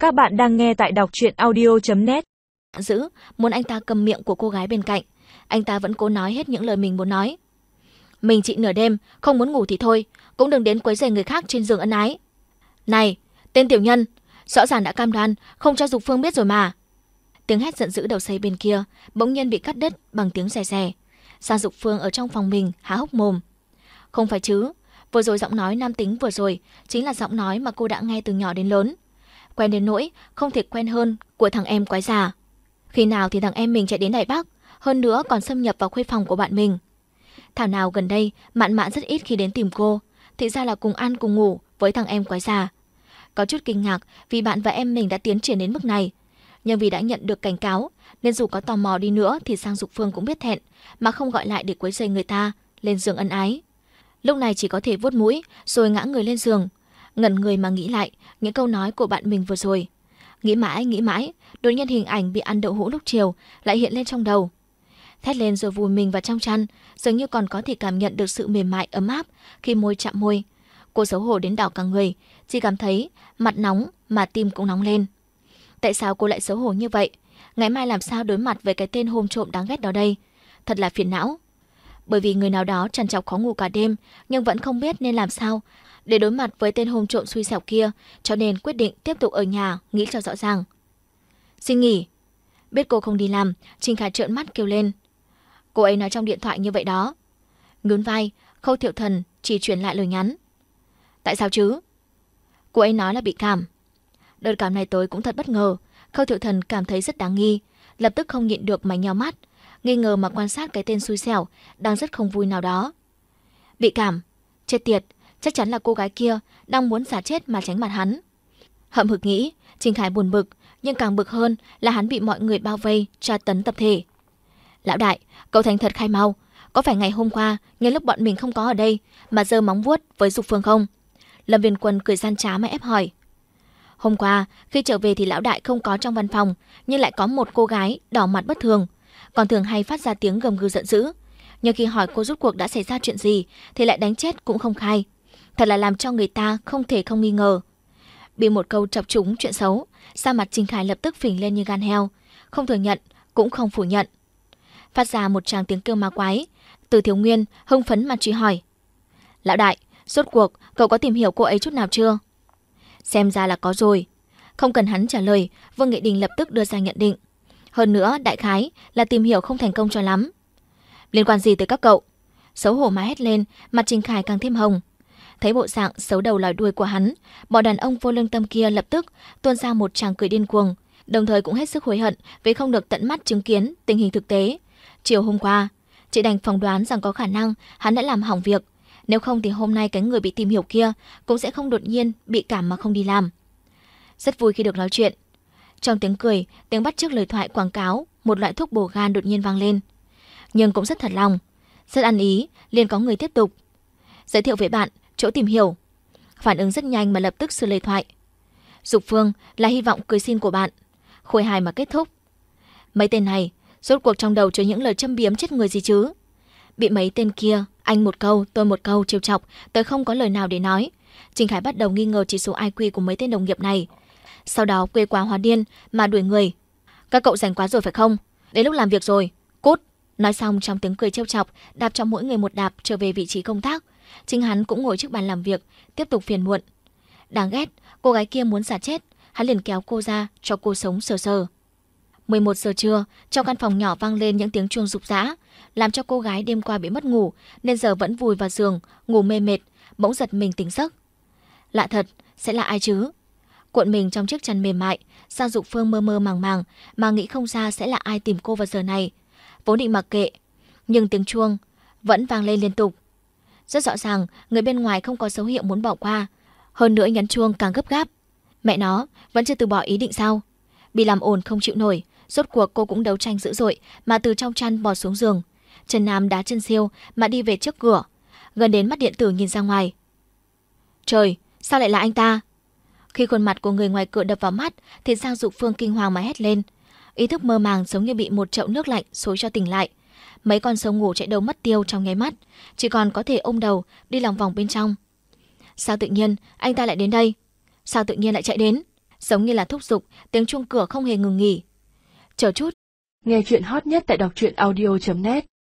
Các bạn đang nghe tại đọc truyện audio.net. Giữ, muốn anh ta cầm miệng của cô gái bên cạnh. Anh ta vẫn cố nói hết những lời mình muốn nói. Mình chị nửa đêm, không muốn ngủ thì thôi, cũng đừng đến quấy rầy người khác trên giường ân ái. Này, tên tiểu nhân, rõ ràng đã cam đoan, không cho Dục Phương biết rồi mà. Tiếng hét giận dữ đầu dây bên kia bỗng nhiên bị cắt đứt bằng tiếng rè rè. Sa Dục Phương ở trong phòng mình há hốc mồm. Không phải chứ, vừa rồi giọng nói nam tính vừa rồi chính là giọng nói mà cô đã nghe từ nhỏ đến lớn. Quen đến nỗi không thể quen hơn của thằng em quái già. Khi nào thì thằng em mình chạy đến Đài Bắc, hơn nữa còn xâm nhập vào khuê phòng của bạn mình. Thảo nào gần đây Mạn Mạn rất ít khi đến tìm cô, thì ra là cùng ăn cùng ngủ với thằng em quái già. Có chút kinh ngạc vì bạn và em mình đã tiến triển đến mức này, nhưng vì đã nhận được cảnh cáo nên dù có tò mò đi nữa thì Sang Dục Phương cũng biết thẹn mà không gọi lại để quấy rầy người ta lên giường ân ái. Lúc này chỉ có thể vuốt mũi rồi ngã người lên giường, ngẩn người mà nghĩ lại những câu nói của bạn mình vừa rồi. Nghĩ mãi, đột nhiên hình ảnh bị ăn đậu hũ lúc chiều lại hiện lên trong đầu. Thét lên rồi vùi mình vào trong chăn, dường như còn có thể cảm nhận được sự mềm mại ấm áp khi môi chạm môi. Cô xấu hổ đến đỏ cả người, chỉ cảm thấy mặt nóng mà tim cũng nóng lên. Tại sao cô lại xấu hổ như vậy? Ngày mai làm sao đối mặt với cái tên hôn trộm đáng ghét đó đây? Thật là phiền não. Bởi vì người nào đó trằn trọc khó ngủ cả đêm nhưng vẫn không biết nên làm sao để đối mặt với tên hôn trộm xui xẻo kia, cho nên quyết định tiếp tục ở nhà nghĩ cho rõ ràng. Xin nghỉ. Biết cô không đi làm, Trình Khải trợn mắt kêu lên. Cô ấy nói trong điện thoại như vậy đó. Nhún vai, Khâu Thiệu Thần chỉ truyền lại lời nhắn. Tại sao chứ? Cô ấy nói là bị cảm. Đợt cảm này tới cũng thật bất ngờ. Khâu Thiệu Thần cảm thấy rất đáng nghi, lập tức không nhịn được mà nheo mắt, nghi ngờ mà quan sát cái tên xui xẻo đang rất không vui nào đó. Bị cảm? Chết tiệt, chắc chắn là cô gái kia đang muốn xả chết mà tránh mặt hắn. Hậm hực nghĩ, Trình Khải buồn bực, nhưng càng bực hơn là hắn bị mọi người bao vây tra tấn tập thể. Lão đại, cậu thành thật khai mau, có phải ngày hôm qua nhân lúc bọn mình không có ở đây mà giơ móng vuốt với Dục Phương không? Lâm Viên Quân cười gian trá mà ép hỏi. Hôm qua khi trở về thì lão đại không có trong văn phòng, nhưng lại có một cô gái đỏ mặt bất thường, còn thường hay phát ra tiếng gầm gừ giận dữ. Nhưng khi hỏi cô rốt cuộc đã xảy ra chuyện gì thì lại đánh chết cũng không khai. Thật là làm cho người ta không thể không nghi ngờ. Bị một câu chọc trúng chuyện xấu, da mặt Trình Khải lập tức phình lên như gan heo, không thừa nhận cũng không phủ nhận. Phát ra một tràng tiếng kêu ma quái, Từ Thiếu Nguyên hưng phấn mà truy hỏi. Lão đại, rốt cuộc cậu có tìm hiểu cô ấy chút nào chưa? Xem ra là có rồi. Không cần hắn trả lời, Vương Nghị Đình lập tức đưa ra nhận định. Hơn nữa, đại khái là tìm hiểu không thành công cho lắm. Liên quan gì tới các cậu? Xấu hổ mà hét lên, mặt Trình Khải càng thêm hồng. Thấy bộ dạng xấu đầu lòi đuôi của hắn, bọn đàn ông vô lương tâm kia lập tức tuôn ra một tràng cười điên cuồng, đồng thời cũng hết sức hối hận vì không được tận mắt chứng kiến tình hình thực tế. Chiều hôm qua, chị đành phỏng đoán rằng có khả năng hắn đã làm hỏng việc, nếu không thì hôm nay cái người bị tìm hiểu kia cũng sẽ không đột nhiên bị cảm mà không đi làm. Rất vui khi được nói chuyện. Trong tiếng cười, tiếng bắt chước lời thoại quảng cáo một loại thuốc bổ gan đột nhiên vang lên. Nhưng cũng rất thật lòng, rất ăn ý, liền có người tiếp tục. Giới thiệu với bạn chỗ tìm hiểu. Phản ứng rất nhanh mà lập tức sửa lời thoại. Dục Phương là hy vọng cưới xin của bạn. Khôi hài mà kết thúc. Mấy tên này rốt cuộc trong đầu chứa những lời châm biếm chết người gì chứ? Bị mấy tên kia anh một câu tôi một câu trêu chọc tới không có lời nào để nói. Trình Khải bắt đầu nghi ngờ chỉ số IQ của mấy tên đồng nghiệp này. Sau đó quê quá hóa điên mà đuổi người. Các cậu rảnh quá rồi phải không? Đến lúc làm việc rồi, cút. Nói xong trong tiếng cười trêu chọc, đạp cho mỗi người một đạp trở về vị trí công tác. Chính hắn cũng ngồi trước bàn làm việc, tiếp tục phiền muộn. Đáng ghét, cô gái kia muốn xả chết, hắn liền kéo cô ra cho cô sống sờ sờ. 11 giờ trưa, trong căn phòng nhỏ vang lên những tiếng chuông rục rã, làm cho cô gái đêm qua bị mất ngủ nên giờ vẫn vùi vào giường, ngủ mê mệt, bỗng giật mình tỉnh giấc. Lạ thật, sẽ là ai chứ? Cuộn mình trong chiếc chăn mềm mại, Sang Dục Phương mơ mơ màng màng mà nghĩ không ra sẽ là ai tìm cô vào giờ này. Vốn định mặc kệ, nhưng tiếng chuông vẫn vang lên liên tục. Rất rõ ràng, người bên ngoài không có dấu hiệu muốn bỏ qua. Hơn nữa nhấn chuông càng gấp gáp. Mẹ nó, vẫn chưa từ bỏ ý định sao? Bị làm ồn không chịu nổi, rốt cuộc cô cũng đấu tranh dữ dội mà từ trong chăn bò xuống giường. Trần Nam đá chân siêu mà đi về trước cửa, gần đến mắt điện tử nhìn ra ngoài. Trời, sao lại là anh ta? Khi khuôn mặt của người ngoài cửa đập vào mắt thì Giang Dục Phương kinh hoàng mà hét lên. Ý thức mơ màng giống như bị một chậu nước lạnh xối cho tỉnh lại. Mấy con sâu ngủ chạy đâu mất tiêu trong nháy mắt, chỉ còn có thể ôm đầu đi lòng vòng bên trong. Sao tự nhiên anh ta lại đến đây? Sao tự nhiên lại chạy đến? giống như là thúc giục, tiếng chuông cửa không hề ngừng nghỉ. Chờ chút. Nghe chuyện hot nhất tại đọc truyện audio.net